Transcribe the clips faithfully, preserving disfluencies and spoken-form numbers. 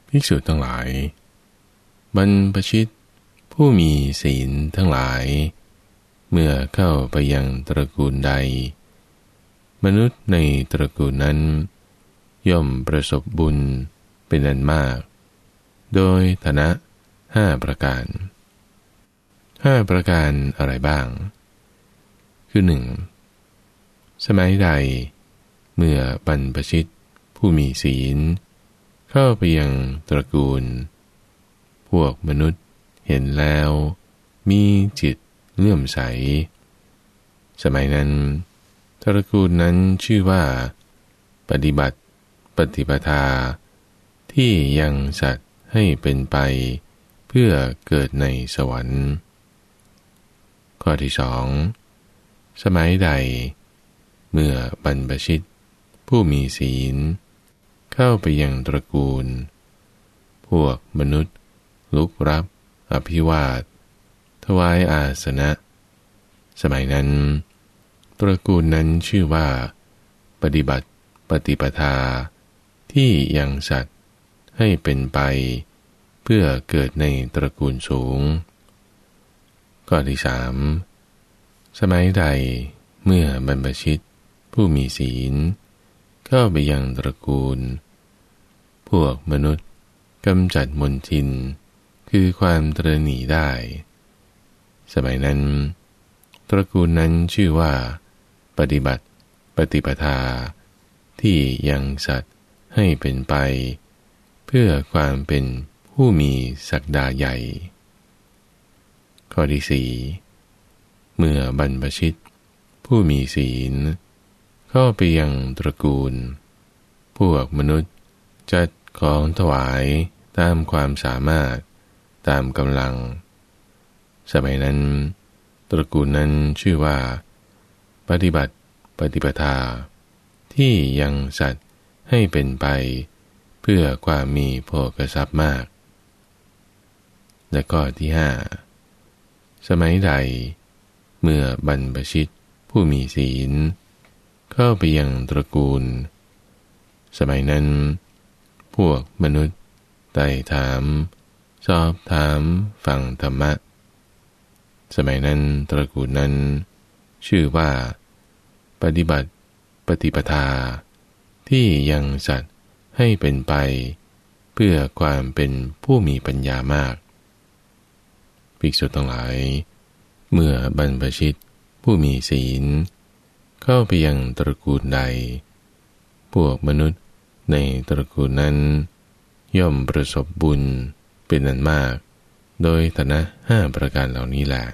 ภิกษุทั้งหลายบรรพชิตผู้มีศีลทั้งหลายเมื่อเข้าไปยังตระกูลใดมนุษย์ในตระกูลนั้นย่อมประสบบุญเป็นอันมากโดยฐานะห้าประการห้าประการอะไรบ้างคือหนึ่งสมัยใดเมื่อบรรพชิตผู้มีศีลเข้าไปยังตระกูลพวกมนุษย์เห็นแล้วมีจิตเลื่อมใสสมัยนั้นตระกูลนั้นชื่อว่าปฏิบัติปฏิปทาที่ยังสัตว์ให้เป็นไปเพื่อเกิดในสวรรค์ข้อที่สองสมัยใดเมื่อบรรพชิตผู้มีศีลเข้าไปยังตระกูลพวกมนุษย์ลุกรับอภิวาทถวายอาสนะสมัยนั้นตระกูลนั้นชื่อว่าปฏิบัติปฏิปทาที่ยังสัตว์ให้เป็นไปเพื่อเกิดในตระกูลสูงข้อที่สามสมัยใดเมื่อบรรพชิตผู้มีศีลเข้าไปยังตระกูลพวกมนุษย์กำจัดมลทินคือความตระหนี่ได้สมัยนั้นตระกูลนั้นชื่อว่าปฏิบัติปฏิปทาที่ยังสัตว์ให้เป็นไปเพื่อความเป็นผู้มีศักดาใหญ่ข้อที่สี่เมื่อบรรพชิตผู้มีศีลเข้าไปยังตระกูลพวกมนุษย์จัดของถวายตามความสามารถตามกำลังสมัยนั้นตระกูลนั้นชื่อว่าปฏิบัติปฏิปทาที่ยังสัตว์ให้เป็นไปเพื่อความมีโภคทรัพย์มากและข้อที่ห้าสมัยใดเมื่อบรรพชิตผู้มีศีลเข้าไปยังตระกูลสมัยนั้นพวกมนุษย์ไต่ถามสอบถามฟังธรรมะสมัยนั้นตระกูลนั้นชื่อว่าปฏิบัติปฏิปทาที่ยังสัตว์ให้เป็นไปเพื่อความเป็นผู้มีปัญญามากภิกษุทั้งหลายเมื่อบรรพชิตผู้มีศีลเข้าไปยังตระกูลใดพวกมนุษย์ในตระกูลนั้นย่อมประสบบุญเป็นอันมากโดยฐานะห้าประการเหล่านี้แหละ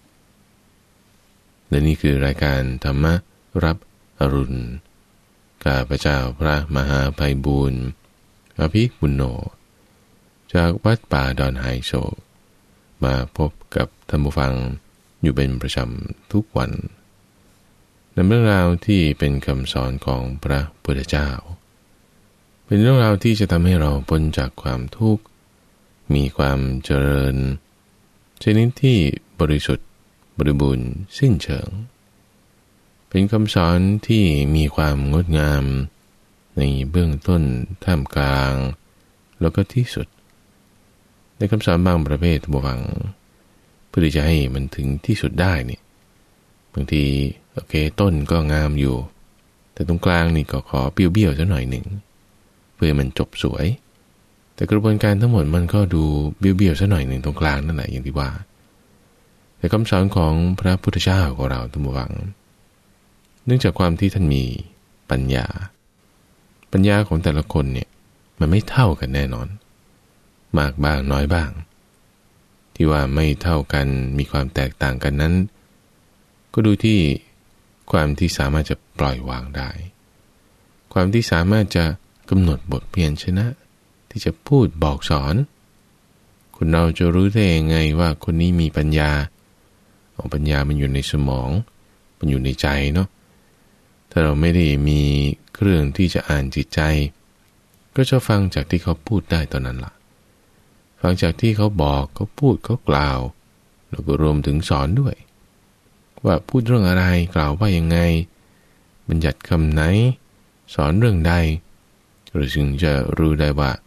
และนี่คือรายการธรรมรับอรุณข้าพเจ้าพระมหาไพบูลย์อภิปุณโญจากวัดป่าดอนไฮโศกมาพบกับท่านผู้ฟังอยู่เป็นประจำทุกวันในเรื่องราวที่เป็นคำสอนของพระพุทธเจ้าเป็นเรื่องราวที่จะทำให้เราพ้นจากความทุกข์มีความเจริญชนิดที่บริสุทธิ์บริบูรณ์สิ้นเชิงเป็นคำสอนที่มีความงดงามในเบื้องต้นท่ามกลางแล้วก็ที่สุดในคำสอนบางประเภทบวังเพื่อที่จะให้มันถึงที่สุดได้นี่บางทีโอเคต้นก็งามอยู่แต่ตรงกลางนี่ก็ขอเบี้ยวๆซะหน่อยหนึ่งเพื่อมันจบสวยแต่กระบวนการทั้งหมดมันก็ดูเบี้ยวๆซะหน่อยหนึ่งตรงกลางนั่นแหละอย่างที่ว่าแต่คำสอนของพระพุทธเจ้าของเราท่านผู้ฟังเนื่องจากความที่ท่านมีปัญญาปัญญาของแต่ละคนเนี่ยมันไม่เท่ากันแน่นอนมากบ้างน้อยบ้างที่ว่าไม่เท่ากันมีความแตกต่างกันนั้นก็ดูที่ความที่สามารถจะปล่อยวางได้ความที่สามารถจะกำหนดบทเพียรชนะที่จะพูดบอกสอนคุณเราจะรู้ได้ยังไงว่าคนนี้มีปัญญาเอาปัญญามันอยู่ในสมองมันอยู่ในใจเนาะถ้าเราไม่ได้มีเครื่องที่จะอ่านจิตใจก็จะฟังจากที่เขาพูดได้ตอนนั้นล่ะฟังจากที่เขาบอกเขาพูดเขากล่าวแล้วก็รวมถึงสอนด้วยว่าพูดเรื่องอะไรกล่าวว่ายังไงบัญญัติคำไหนสอนเรื่องใดเราจึงจะรู้ได้ว่าเอ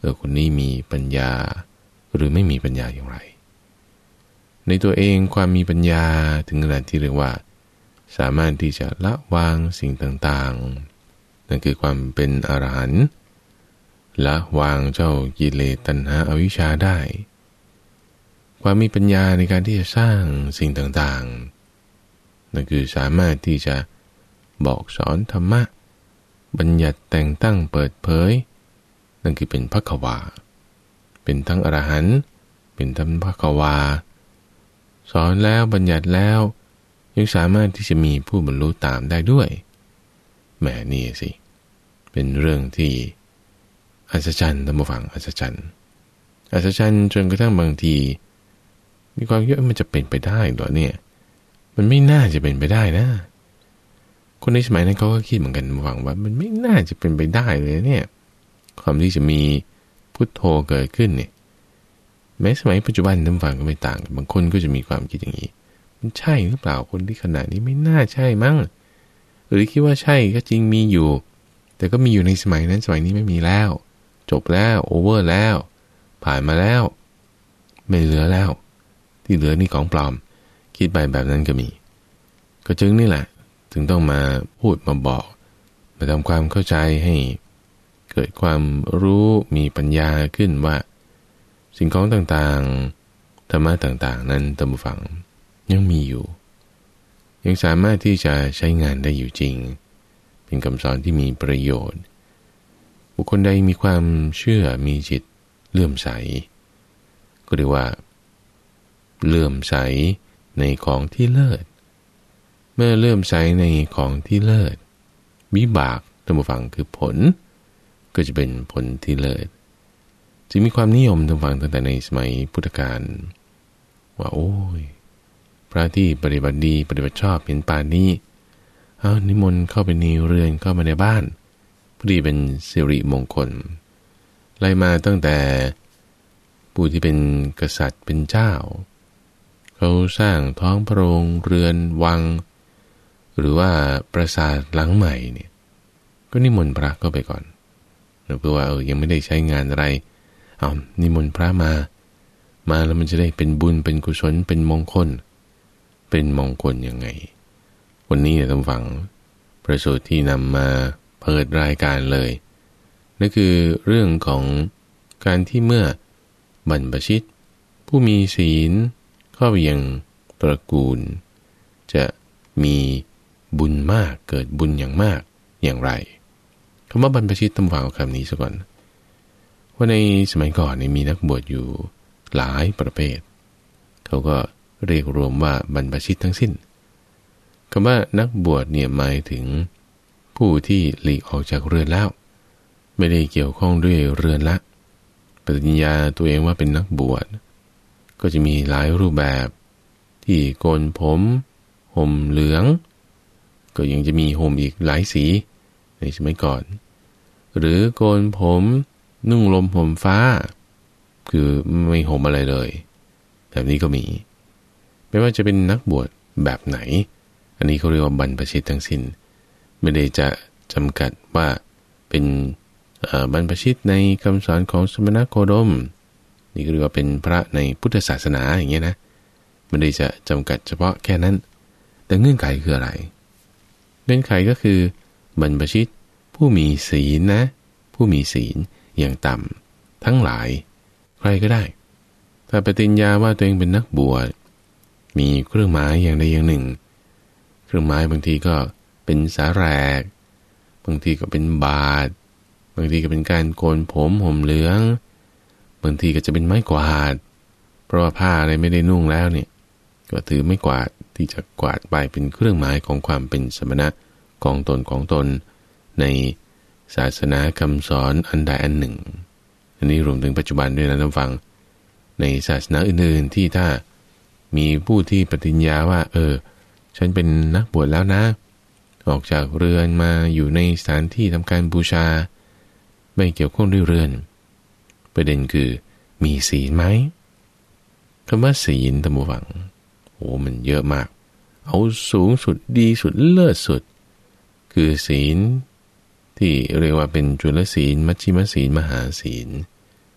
อคนนี้มีปัญญาหรือไม่มีปัญญาอย่างไรในตัวเองความมีปัญญาถึงขนาดที่เรียกว่าสามารถที่จะละวางสิ่งต่างๆนั่นคือความเป็นอรหันต์ละวางเจ้ากิเลสตัณหาอวิชชาได้ความมีปัญญาในการที่จะสร้างสิ่งต่างๆนั่นคือสามารถที่จะบอกสอนธรรมะบัญญัติแต่งตั้งเปิดเผยนั่นคือเป็นภัควาเป็นทั้งอรหันต์เป็นทั้งภัควาสอนแล้วบัญญัติแล้วยังสามารถที่จะมีผู้บรรลุตามได้ด้วยแหมนี่สิเป็นเรื่องที่อัศจรรย์ท่านผู้ฟังอัศจรรย์อัศจรรย์จนกระทั่งบางทีมีความคิดว่ามันจะเป็นไปได้หรอเนี่ยมันไม่น่าจะเป็นไปได้นะคนในสมัยนั้นเขาก็คิดเหมือนกันหวังว่ามันไม่น่าจะเป็นไปได้เลยเนี่ยความที่จะมีพุทโธเกิดขึ้นเนี่ยแม้สมัยปัจจุบันท่านฟังก็ไม่ต่างบางคนก็จะมีความคิดอย่างนี้มันใช่หรือเปล่าคนที่ขนาดนี้ไม่น่าใช่มั้งหรือคิดว่าใช่ก็จริงมีอยู่แต่ก็มีอยู่ในสมัยนั้นสมัยนี้ไม่มีแล้วจบแล้วโอเวอร์แล้วผ่านมาแล้วไม่เหลือแล้วที่เหลือนี่ของปลอมคิดไปแบบนั้นก็มีก็จึงนี่แหละถึงต้องมาพูดมาบอกมาทำความเข้าใจให้เกิดความรู้มีปัญญาขึ้นว่าสิ่งของต่างๆธรรมะต่างๆนั้นตามฟังยังมีอยู่ยังสามารถที่จะใช้งานได้อยู่จริงเป็นคำสอนที่มีประโยชน์บุคคลใดมีความเชื่อมีจิตเลื่อมใสก็เรียกว่าเลื่อมใสในของที่เลิศเมื่อเลื่อมใสในของที่เลิศวิบากตามฟังคือผลก็จะเป็นผลที่เลิศจึงมีความนิยมตามฟังตั้งแต่ในสมัยพุทธกาลว่าโอ้ยพระที่ปฏิบัติดีปฏิบัติชอบเห็นป่านนี้เอานิมนต์เข้าไปในเรือนเข้ามาในบ้านพอดีเป็นสิริมงคลไล่มาตั้งแต่ผู้ที่เป็นกษัตริย์เป็นเจ้าเขาสร้างท้องพระโรงเรือนวังหรือว่าปราสาทหลังใหม่เนี่ยก็นิมนต์พระเข้าไปก่อนเพื่อว่าเออยังไม่ได้ใช้งานอะไรเอานิมนต์พระมามาแล้วมันจะได้เป็นบุญเป็นกุศลเป็นมงคลเป็นมงคลยังไงวันนี้เนี่ยท่านฟังประสูตรที่นำมาเปิดรายการเลยนั่นคือเรื่องของการที่เมื่อบรรพชิตผู้มีศีลเข้าไปยังตระกูลจะมีบุญมากเกิดบุญอย่างมากอย่างไรคำว่าบรรพชิตต้องฟังคำนี้ซะก่อนว่าในสมัยก่อนเนี่ยมีนักบวชอยู่หลายประเภทเขาก็เรียกรวมว่าบรรพชิตทั้งสิ้นคำว่านักบวชเนี่ยหมายถึงผู้ที่หลีกออกจากเรือนแล้วไม่ได้เกี่ยวข้องด้วยเรือนละปฏิญญาตัวเองว่าเป็นนักบวชก็จะมีหลายรูปแบบที่โกนผมห่มเหลืองก็ยังจะมีห่มอีกหลายสีในสมัยก่อนหรือโกนผมนุ่งลมห่มฟ้าคือไม่ห่มอะไรเลยแบบนี้ก็มีไม่ว่าจะเป็นนักบวชแบบไหนอันนี้เขาเรียกว่าบรรพชิตทั้งสิ้นไม่ได้จะจำกัดว่าเป็นบรรพชิตในคำสอนของสมณโคดมนี่ก็เรียกว่าเป็นพระในพุทธศาสนาอย่างเงี้ยนะไม่ได้จะจำกัดเฉพาะแค่นั้นแต่เงื่อนไขคืออะไรเงื่อนไขก็คือบรรพชิตผู้มีศีลนะผู้มีศีลอย่างต่ำทั้งหลายใครก็ได้ถ้าปฏิญญาว่าตัวเองเป็นนักบวชมีเครื่องหมายอย่างใดอย่างหนึ่งเครื่องหมายบางทีก็เป็นสาแรกบางทีก็เป็นบาทบางทีก็เป็นการโกนผมห่มเหลืองบางทีก็จะเป็นไม้กวาดเพราะว่าผ้าอะไรไม่ได้นุ่งแล้วเนี่ยก็ถือไม้กวาดที่จะกวาดไปเป็นเครื่องหมายของความเป็นสมณะของตนของตนในศาสนาคำสอนอันใดอันหนึ่งอันนี้รวมถึงปัจจุบันด้วยนะท่านฟังในศาสนาอื่นๆที่ถ้ามีผู้ที่ปฏิญญาว่าเออฉันเป็นนักบวชแล้วนะออกจากเรือนมาอยู่ในสถานที่ทำการบูชาไม่เกี่ยวข้องด้วยเรือนประเด็นคือมีศีลไหมคำว่าศีลท่านผู้ฟังโอ้มันเยอะมากเอาสูงสุดดีสุดเลิศสุดคือ คือศีลที่เรียกว่าเป็นจุลศีลมัชฌิมศีลมหาศีล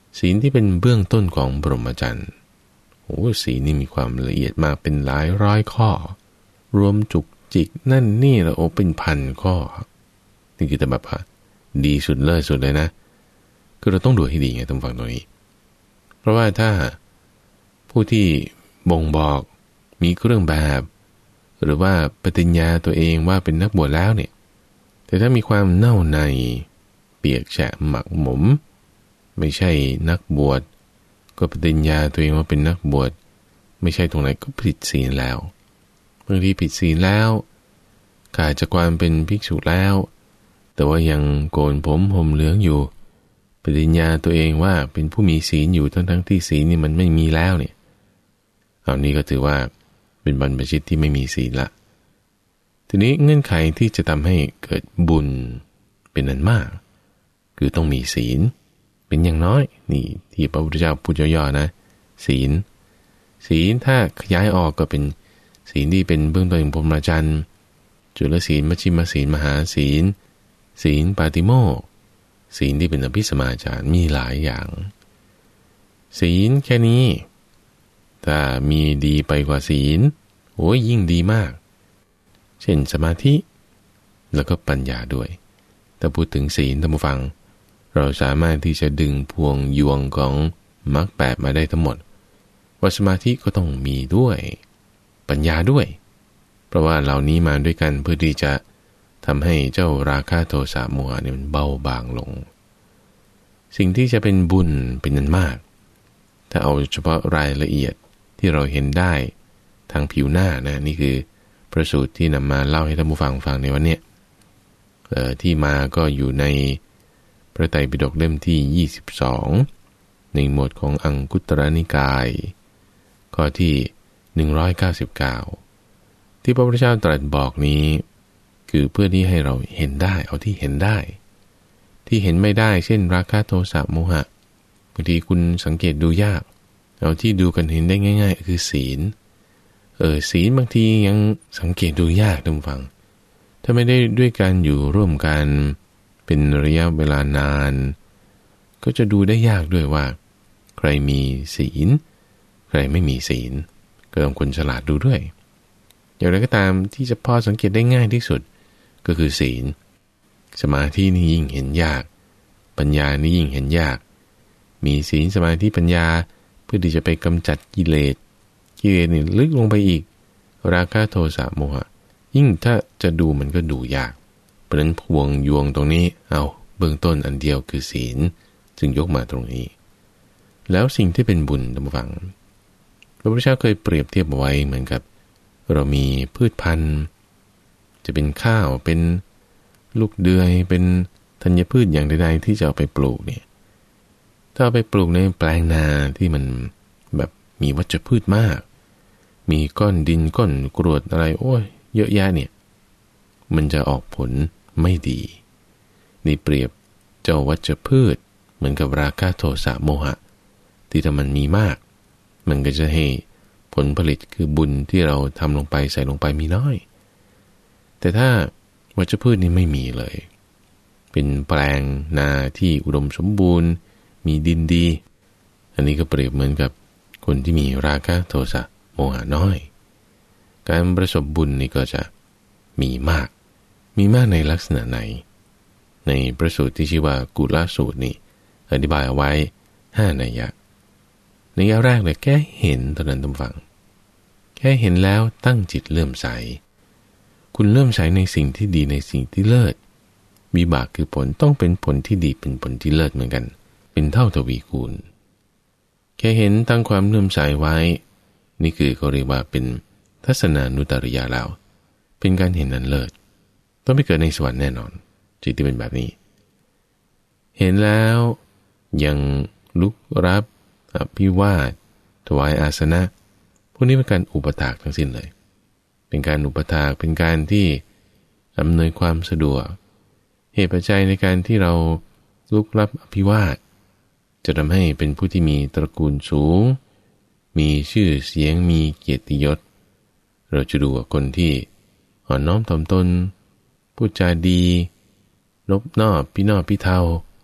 ศีลที่เป็นเบื้องต้นของพรหมจรรย์โอ้ศีลนี่มีความละเอียดมากเป็นหลายร้อยข้อรวมจุกจิกนั่นนี่แล้วโอ้เป็นพันข้อนี่คือแต่แบบดีสุดเลิศสุดเลยนะคือเราต้องดูให้ดีไงตรงฝั่งตรงนี้เพราะว่าถ้าผู้ที่บ่งบอกมีเครื่องแบบหรือว่าปฏิญญาตัวเองว่าเป็นนักบวชแล้วเนี่ยแต่ถ้ามีความเน่าในเปียกแฉะหมักหมมไม่ใช่นักบวชก็ปฏิญญาตัวเองว่าเป็นนักบวชไม่ใช่ตรงไหนก็ผิดศีลแล้วบางทีผิดศีลแล้วขาดจากความเป็นภิกษุแล้วแต่ว่ายังโกนผมห่มเหลืองอยู่ปฏิญญาตัวเองว่าเป็นผู้มีศีลอยู่ทั้งทั้งที่ศีลนี่มันไม่มีแล้วเนี่ยเอานี้ก็ถือว่าเป็นบรรพชิตที่ไม่มีศีลละทีนี้เงื่อนไขที่จะทำให้เกิดบุญเป็นอันมากคือต้องมีศีลเป็นอย่างน้อยนี่ที่พระพุทธเจ้าพูดย่อๆนะศีลศีลถ้าขยายออกก็เป็นศีลที่เป็นเบื้องต้นของพรหมจรรย์จุลศีลมัชฌิมศีลมหาศีลศีลปาติโมกข์ศีลที่เป็นอภิสมาจารมีหลายอย่างศีลแค่นี้ถ้ามีดีไปกว่าศีลโอ้ยยิ่งดีมากเช่นสมาธิแล้วก็ปัญญาด้วยถ้าพูดถึงศีลท่านผู้ฟังเราสามารถที่จะดึงพวงยวงของมรรคแปดมาได้ทั้งหมดว่าสมาธิก็ต้องมีด้วยปัญญาด้วยเพราะว่าเหล่านี้มาด้วยกันเพื่อที่จะทำให้เจ้าราคะโทสะโมหะเนี่ยมันเบาบางลงสิ่งที่จะเป็นบุญเป็นนั้นมากถ้าเอาเฉพาะรายละเอียดที่เราเห็นได้ทางผิวหน้านะนี่คือพระสูตรที่นำมาเล่าให้ท่านผู้ฟังฟังในวันนี้เอ่อที่มาก็อยู่ในพระไตรปิฎกเล่มที่ยี่สิบสองในหมวดของอังคุตรนิกายข้อที่หนึ่งร้อยเก้าสิบเก้าที่พระพุทธเจ้าตรัสบอกนี้คือเพื่อที่ให้เราเห็นได้เอาที่เห็นได้ที่เห็นไม่ได้เช่นราคะโทสะโมหะบางทีคุณสังเกตดูยากเอาที่ดูกันเห็นได้ง่ายๆคือศีลเออศีลบางทียังสังเกตดูยากท่านผู้ฟังถ้าไม่ได้ด้วยการอยู่ร่วมกันเป็นระยะเวลานานก็จะดูได้ยากด้วยว่าใครมีศีลใครไม่มีศีลก็ต้องคนฉลาดดูด้วยอย่างไรก็ตามที่จะพอสังเกตได้ง่ายที่สุดก็คือศีลสมาธินี่ยิ่งเห็นยากปัญญานี่ยิ่งเห็นยากมีศีลสมาธิปัญญาเพื่อที่จะไปกำจัดกิเลสกิเลสนี่ลึกลงไปอีกราคะโทสะโมหะยิ่งถ้าจะดูมันก็ดูยากเพราะนั้นพวงยวงตรงนี้เอาเบื้องต้นอันเดียวคือศีลจึงยกมาตรงนี้แล้วสิ่งที่เป็นบุญท่านผู้ฟังพระพุทธเจ้าเคยเปรียบเทียบไว้เหมือนกับเรามีพืชพันธุ์จะเป็นข้าวเป็นลูกเดือยเป็นธัญพืชอย่างใดๆที่จะเอาไปปลูกเนี่ยถ้าเอาไปปลูกในแปลงนาที่มันแบบมีวัชพืชมากมีก้อนดินก้อนกรวดอะไรโอ้ยเยอะแยะเนี่ยมันจะออกผลไม่ดีนี่เปรียบเจ้าวัชพืชเหมือนกับราคะโทสะโมหะที่ถ้ามันมีมากมันก็จะให้ผลผลิตคือบุญที่เราทำลงไปใส่ลงไปมีน้อยแต่ถ้าวัชพืชนี่ไม่มีเลยเป็นแปลงนาที่อุดมสมบูรณ์มีดินดีอันนี้ก็เปรียบเหมือนกับคนที่มีราคะโทสะโมหะน้อยการประสบบุญนี่ก็จะมีมากมีมากในลักษณะไหนในประสูตรที่ชื่อว่ากุลสูตรนี่อธิบายเอาไว้ห้านัยยะนัยยะแรกเลยแค่เห็นเท่านั้นท่านฟังแค่เห็นแล้วตั้งจิตเลื่อมใสคุณเลื่อมใสในสิ่งที่ดีในสิ่งที่เลิศวิบากคือผลต้องเป็นผลที่ดีเป็นผลที่เลิศเหมือนกันเป็นเท่าทวีคูณแค่เห็นตั้งความเลื่อมใสไว้นี่คือเขาเรียกว่าเป็นทัศนานุตริยาแล้วเป็นการเห็นนั้นเลิศต้องไปเกิดในสวรรค์แน่นอนจิตที่เป็นแบบนี้เห็นแล้วยังลุกรับอภิวาทถวายอาสนะพวกนี้เป็นการอุปถากทั้งสิ้นเลยเป็นการอุปถากเป็นการที่อำนวยความสะดวกเหตุปัจจัยในการที่เราลุกรับอภิวาทจะทำให้เป็นผู้ที่มีตระกูลสูงมีชื่อเสียงมีเกียรติยศเราจะดูกับคนที่อ่อนน้อมถ่อมตนพูดจาดีนบนอบพี่นอบพี่เทา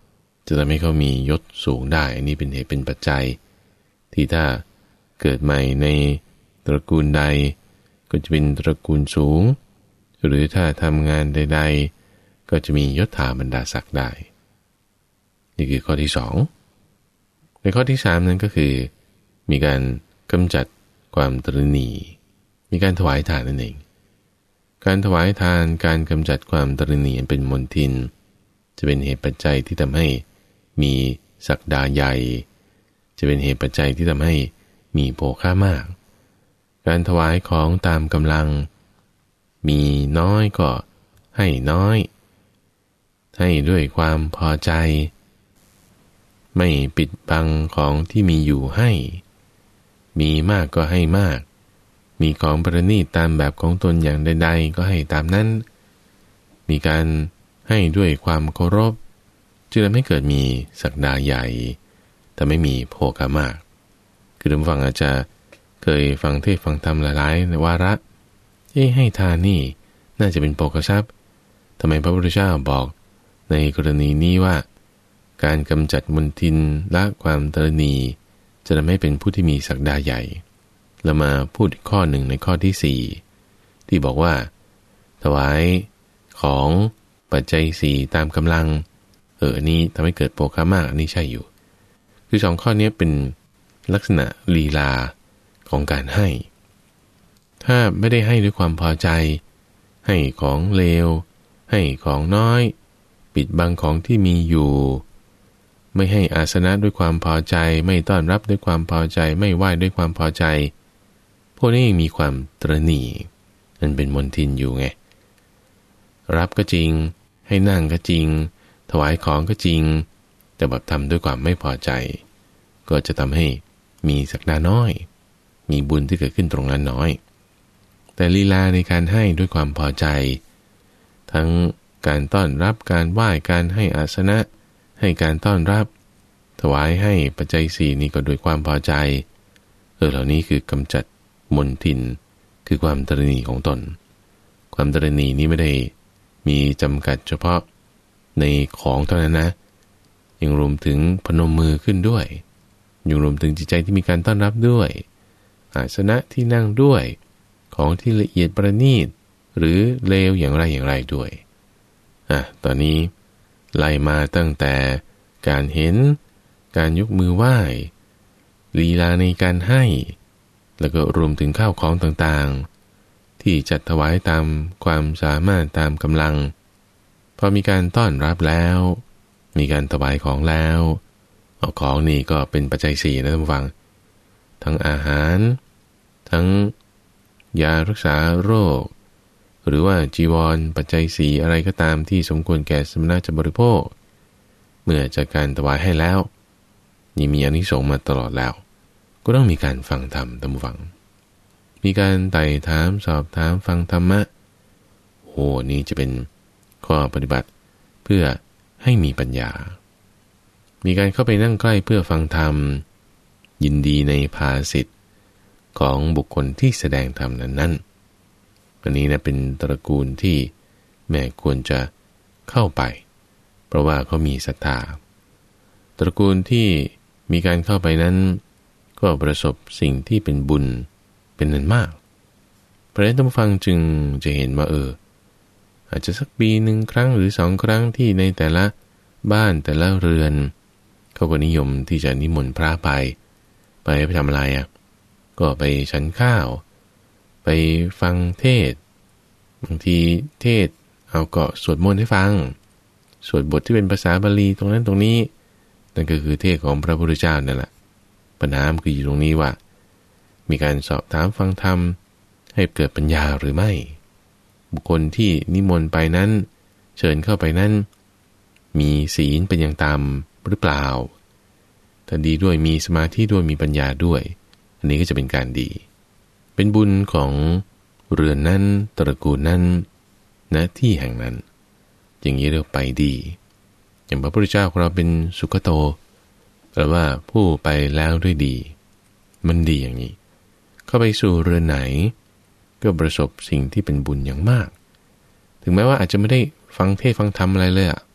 จะทำให้เขามียศสูงได้อันนี้เป็นเหตุเป็นปัจจัยที่ถ้าเกิดใหม่ในตระกูลใดก็จะเป็นตระกูลสูงหรือถ้าทำงานใดๆก็จะมียศถาบรรดาศักดิ์ได้นี่คือข้อที่สองในข้อที่สามนั้นก็คือมีการกำจัดความตระหนี่มีการถวายทานนั่นเองการถวายทานการกำจัดความตระหนี่เป็นมลทินจะเป็นเหตุปัจจัยที่ทำให้มีศักดาใหญ่จะเป็นเหตุปัจจัยที่ทำให้มีโภค่ามากการถวายของตามกำลังมีน้อยก็ให้น้อยให้ด้วยความพอใจไม่ปิดบังของที่มีอยู่ให้มีมากก็ให้มากมีของประณีตตามแบบของตนอย่างใดๆก็ให้ตามนั้นมีการให้ด้วยความเคารพจึงทำให้เกิดมีศักดาใหญ่แต่ไม่มีโภคามากคือท่านฟังอาจจะเคยฟังเทศฟังธรรมหลายๆวาระที่ให้ทานนี่น่าจะเป็นโภคทรัพย์ทำไมพระพุทธเจ้าบอกในกรณีนี้ว่าการกำจัดมลทินละความตระหนี่จะทำให้เป็นผู้ที่มีศักดาใหญ่เรามาพูดอีกข้อหนึ่งในข้อที่สี่ที่บอกว่าถวายของปัจจัยสี่ตามกำลังเอออันนี้ทำให้เกิดโภคะมากอันนี้ใช่อยู่คือสองข้อนี้เป็นลักษณะลีลาของการให้ถ้าไม่ได้ให้ด้วยความพอใจให้ของเลวให้ของน้อยปิดบังของที่มีอยู่ไม่ให้อาสนะด้วยความพอใจไม่ต้อนรับด้วยความพอใจไม่ไหว้ด้วยความพอใจพวกนี้มีความตระหนี่นั่นเป็นมลทินอยู่ไงรับก็จริงให้นั่งก็จริงถวายของก็จริงแต่แบบทำด้วยความไม่พอใจก็จะทำให้มีศักดาน้อยมีบุญที่เกิดขึ้นตรงนั้นน้อยแต่ลีลาในการให้ด้วยความพอใจทั้งการต้อนรับการไหว้การให้อาสนะให้การต้อนรับถวายให้ปัจจัยสี่นี้ก็โดยความพอใจเออเหล่านี้คือกำจัดมลทินคือความตระหนี่ของตนความตระหนี่นี้ไม่ได้มีจำกัดเฉพาะในของเท่านั้นนะยังรวมถึงพนมมือขึ้นด้วยยังรวมถึงจิตใจที่มีการต้อนรับด้วยอาสนะที่นั่งด้วยของที่ละเอียดประณีตหรือเลวอย่างไรอย่างไรด้วยอ่ะตอนนี้ไล่มาตั้งแต่การเห็นการยกมือไหว้ลีลาในการให้แล้วก็รวมถึงข้าวของต่างๆที่จัดถวายตามความสามารถตามกำลังพอมีการต้อนรับแล้วมีการถวายของแล้วเอาของนี่ก็เป็นปัจจัยสี่นะท่านผู้ฟังทั้งอาหารทั้งยารักษาโรคหรือว่าจีวรปัจจัยสี่อะไรก็ตามที่สมควรแก่สมณะจะบริโภคเมื่อจากการถวายให้แล้วนี่มีอานิสงส์มาตลอดแล้วก็ต้องมีการฟังธรรมท่านผู้ฟังมีการไต่ถามสอบถามฟังธรรมะโอ้นี่จะเป็นข้อปฏิบัติเพื่อให้มีปัญญามีการเข้าไปนั่งใกล้เพื่อฟังธรรมยินดีในภาสิทธิ์ของบุคคลที่แสดงธรรมนั้นๆอันนี้นะเป็นตระกูลที่แม่ควรจะเข้าไปเพราะว่าเขามีศรัทธาตระกูลที่มีการเข้าไปนั้นก็ประสบสิ่งที่เป็นบุญเป็นนันมากเพราะฉะนั้นท่านผู้ฟังจึงจะเห็นว่าเอออาจจะสักปีหนึ่งครั้งหรือสองครั้งที่ในแต่ละบ้านแต่ละเรือนเขาก็นิยมที่จะนิมนต์พระไปไปไปทำอะไรอ่ะก็ไปฉันข้าวไปฟังเทศบางทีเทศเอาก็สวดมนต์ให้ฟังสวดบทที่เป็นภาษาบาลีตรงนั้นตรงนี้นั่นก็คือเทศของพระพุทธเจ้านั่นแหละปัญหาคืออยู่ตรงนี้ว่ามีการสอบถามฟังธรรมให้เกิดปัญญาหรือไม่บุคคลที่นิมนต์ไปนั้นเชิญเข้าไปนั้นมีศีลเป็นอย่างตามหรือเปล่าถ้าดีด้วยมีสมาธิด้วยมีปัญญาด้วยอันนี้ก็จะเป็นการดีเป็นบุญของเรือนนั้นตระกูลนั้นณที่แห่งนั้นอย่างนี้เรียกไปดีอย่างพระพุทธเจ้าของเราเป็นสุขโตแปลว่าผู้ไปแล้วด้วยดีมันดีอย่างนี้เข้าไปสู่เรือนไหนก็ประสบสิ่งที่เป็นบุญอย่างมากถึงแม้ว่าอาจจะไม่ได้ฟังเทศฟังธรรมอะไรเลยอ่ะ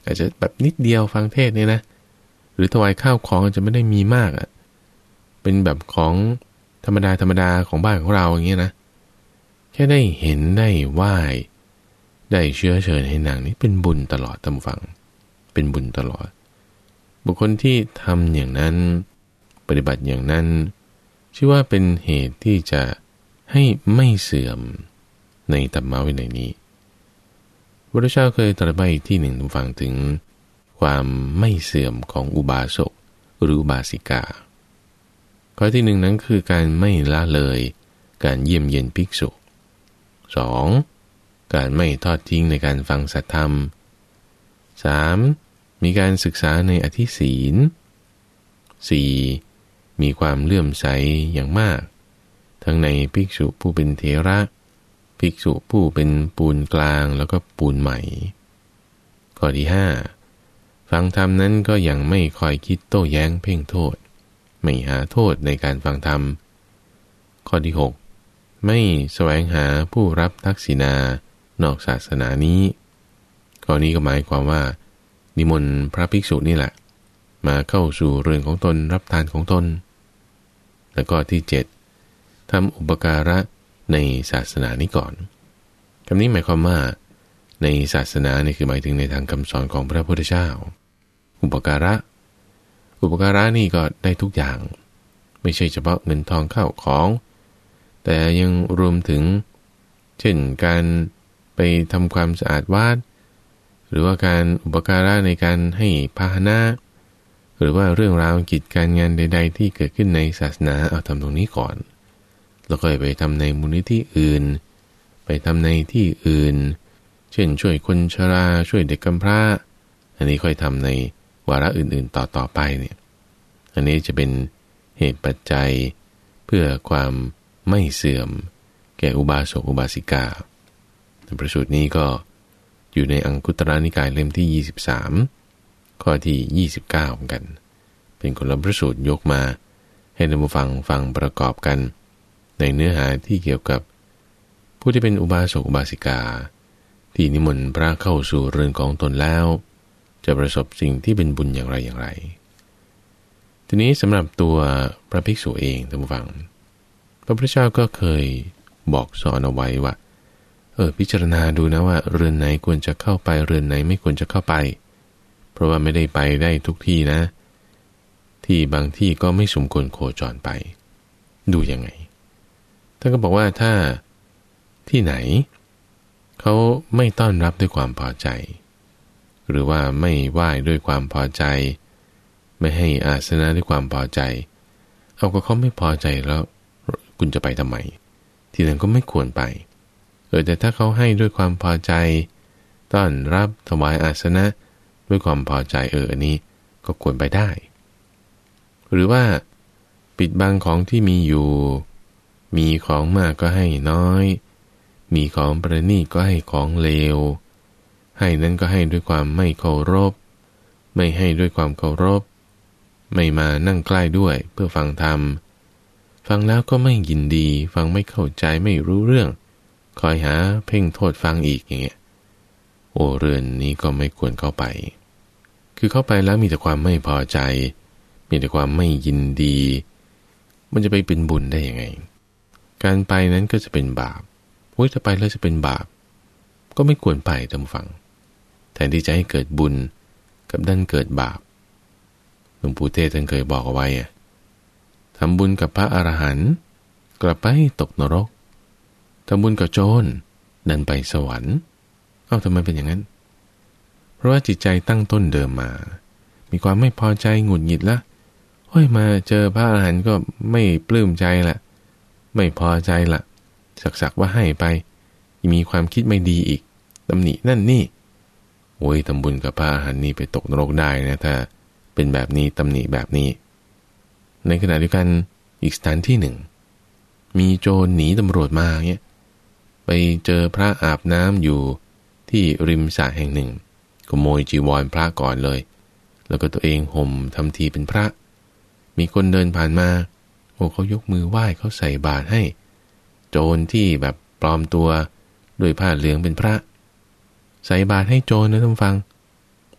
อาจจะแบบนิดเดียวฟังเทศเนี่ยนะหรือถวายข้าวของอาจจะไม่ได้มีมากอ่ะเป็นแบบของธรรมดาธรรมดาของบ้านของเราอย่างเงี้ยนะแค่ได้เห็นได้ไหว้ได้เชื้อเชิญให้นางนี้เป็นบุญตลอดตามฟังเป็นบุญตลอดบุคคลที่ทำอย่างนั้นปฏิบัติอย่างนั้นชื่อว่าเป็นเหตุที่จะให้ไม่เสื่อมในธรรมวินัยนี้พระพุทธเจ้าเคยตรัสไว้อีกที่หนึ่งตามฟังถึงความไม่เสื่อมของอุบาสกหรืออุบาสิกาข้อที่หนึ่งนั้นคือการไม่ละเลยการเยี่ยมเยียนภิกษุ สอง. การไม่ทอดทิ้งในการฟังสัทธรรม สาม. มีการศึกษาในอธิศีล สี่. มีความเลื่อมใสอย่างมากทั้งในภิกษุผู้เป็นเถระภิกษุผู้เป็นปูนกลางแล้วก็ปูนใหม่ข้อที่ห้าฟังธรรมนั้นก็ยังไม่คอยคิดโต้แย้งเพ่งโทษไม่หาโทษในการฟังธรรมข้อที่หกไม่แสวงหาผู้รับทักษิณานอกศาสนานี้ข้อนี้ก็หมายความว่านิมนต์พระภิกษุนี่แหละมาเข้าสู่เรือนของตนรับทานของตนแล้วก็ที่เจ็ดทำอุปการะในศาสนานี้ก่อนคำนี้หมายความว่าในศาสนานี่คือหมายถึงในทางคำสอนของพระพุทธเจ้าอุปการะอุปการะนี่ก็ได้ทุกอย่างไม่ใช่เฉพาะเงินทองข้าวของแต่ยังรวมถึงเช่นการไปทำความสะอาดวัดหรือว่าการอุปการะในการให้พาหนะหรือว่าเรื่องราวกิจการงานใดๆที่เกิดขึ้นในศาสนาเอาทำตรงนี้ก่อนแล้วก็ไปทำในมูลนิธิอื่นไปทำในที่อื่นเช่นช่วยคนชราช่วยเด็กกำพร้าอันนี้ค่อยทำในวาระอื่นๆต่อๆไปเนี่ยอันนี้จะเป็นเหตุปัจจัยเพื่อความไม่เสื่อมแก่อุบาสกอุบาสิกาในประสูตรนี้ก็อยู่ในอังคุตรนิกายเล่มที่ยี่สิบสามข้อที่ยี่สิบเก้าเหมือนกันเป็นคนละประสูตรยกมาให้ท่านผู้ฟังฟังประกอบกันในเนื้อหาที่เกี่ยวกับผู้ที่เป็นอุบาสกอุบาสิกาที่นิมนต์พระเข้าสู่เรือนของตนแล้วจะประสบสิ่งที่เป็นบุญอย่างไรอย่างไรทีนี้สำหรับตัวพระภิกษุเองท่านผู้ฟังพระพุทธเจ้าก็เคยบอกสอนเอาไว้ว่าเออพิจารณาดูนะว่าเรือนไหนควรจะเข้าไปเรือนไหนไม่ควรจะเข้าไปเพราะว่าไม่ได้ไปได้ทุกที่นะที่บางที่ก็ไม่สมควรโคจรไปดูยังไงท่านก็บอกว่าถ้าที่ไหนเขาไม่ต้อนรับด้วยความพอใจหรือว่าไม่ไหว้ด้วยความพอใจไม่ให้อาสนะด้วยความพอใจเอาก็เขาไม่พอใจแล้วคุณจะไปทำไมที่นั้นก็ไม่ควรไปเออแต่ถ้าเขาให้ด้วยความพอใจต้อนรับถวายอาสนะด้วยความพอใจเอออันนี้ก็ควรไปได้หรือว่าปิดบังของที่มีอยู่มีของมากก็ให้น้อยมีของประณีตก็ให้ของเลวให้นั้นก็ให้ด้วยความไม่เคารพไม่ให้ด้วยความเคารพไม่มานั่งใกล้ด้วยเพื่อฟังธรรมฟังแล้วก็ไม่ยินดีฟังไม่เข้าใจไม่รู้เรื่องคอยหาเพ่งโทษฟังอีกอย่างเงี้ยโอ้เรือนนี้ก็ไม่ควรเข้าไปคือเข้าไปแล้วมีแต่ความไม่พอใจมีแต่ความไม่ยินดีมันจะไปเป็นบุญได้ยังไงการไปนั้นก็จะเป็นบาปโอ้ยถ้าไปแล้วจะเป็นบาปก็ไม่ควรไปท่านผู้ฟังแทนที่จะให้เกิดบุญกับดันเกิดบาปหลวงปู่เทศท่านเคยบอกเอาไว้อะทำบุญกับพระอรหันต์กลับไปตกนรกทำบุญกับโจรดันไปสวรรค์เอ้าทำไมเป็นอย่างนั้นเพราะว่าจิตใจตั้งต้นเดิมมามีความไม่พอใจหงุดหงิดละเฮ้ยมาเจอพระอรหันต์ก็ไม่ปลื้มใจละไม่พอใจละสักๆว่าให้ไปมีความคิดไม่ดีอีกตำหนินั่นนี่โอ้ยทำบุญกับพระอรหันต์นี่ไปตกนรกได้นะถ้าเป็นแบบนี้ตำหนิแบบนี้ในขณะเดียวกันอีกสถานที่หนึ่งมีโจรหนีตำรวจมาเงี้ยไปเจอพระอาบน้ำอยู่ที่ริมสระแห่งหนึ่งขโมยจีวรพระก่อนเลยแล้วก็ตัวเองห่มทำทีเป็นพระมีคนเดินผ่านมาโอ้เขายกมือไหว้เขาใส่บาตรให้โจรที่แบบปลอมตัวด้วยผ้าเหลืองเป็นพระใส่บาตรให้โจรนะท่านฟัง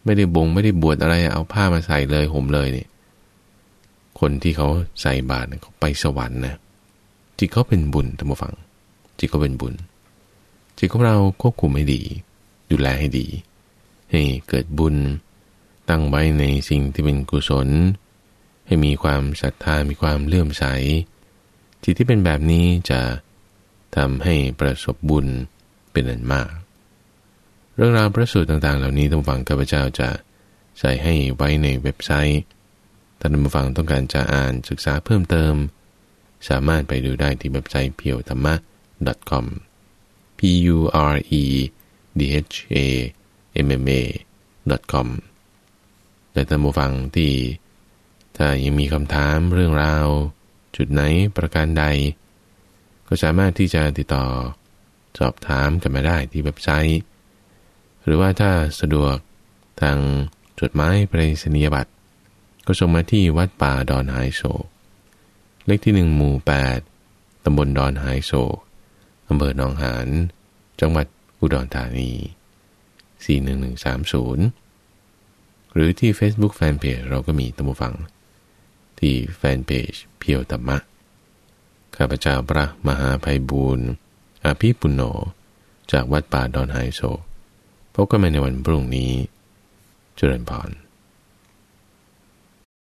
ไม่ได้บงไม่ได้บวชอะไรเอาผ้ามาใส่เลยห่มเลยเนี่ยคนที่เขาใส่บาตรเขาไปสวรรค์นะจิตเขาเป็นบุญท่านผู้ฟังจิตเขาเป็นบุญจิตของเราควบคุมให้ดีดูแลให้ดีให้เกิดบุญตั้งไว้ในสิ่งที่เป็นกุศลให้มีความศรัทธามีความเลื่อมใสจิตที่เป็นแบบนี้จะทำให้ประสบบุญเป็นอันมากเรื่องราวประสูตรต่างๆเหล่านี้ท่านผู้ฟังข้าพเจ้าจะใส่ให้ไว้ในเว็บไซต์ท่านผู้ฟังต้องการจะอ่านศึกษาเพิ่มเติมสามารถไปดูได้ที่เว็บไซต์ เพียวธรรมะ ดอท คอม p u r e d h a m m a ดอท คอม และท่านผู้ฟังที่ถ้ายังมีคำถามเรื่องราวจุดไหนประการใดก็สามารถที่จะติดต่อสอบถามกันมาได้ที่เว็บไซต์หรือว่าถ้าสะดวกทางจดหมายไปรษณียบัตรก็ส่งมาที่วัดป่าดอนหายโศกเลขที่หนึ่งหมู่แปดตำบลดอนหายโศกอำเภอหนองหานจังหวัดอุดรธานีสี่หนึ่งหนึ่งสามศูนย์หรือที่ Facebook Fanpage เราก็มีท่านผู้ฟังที่แฟนเพจเพียวธรรมะข้าพเจ้าพระมหาไพบูลย์อาภิปุณโญจากวัดป่าดอนหายโศกพบกันใหม่ในวันพรุ่งนี้เจริญพร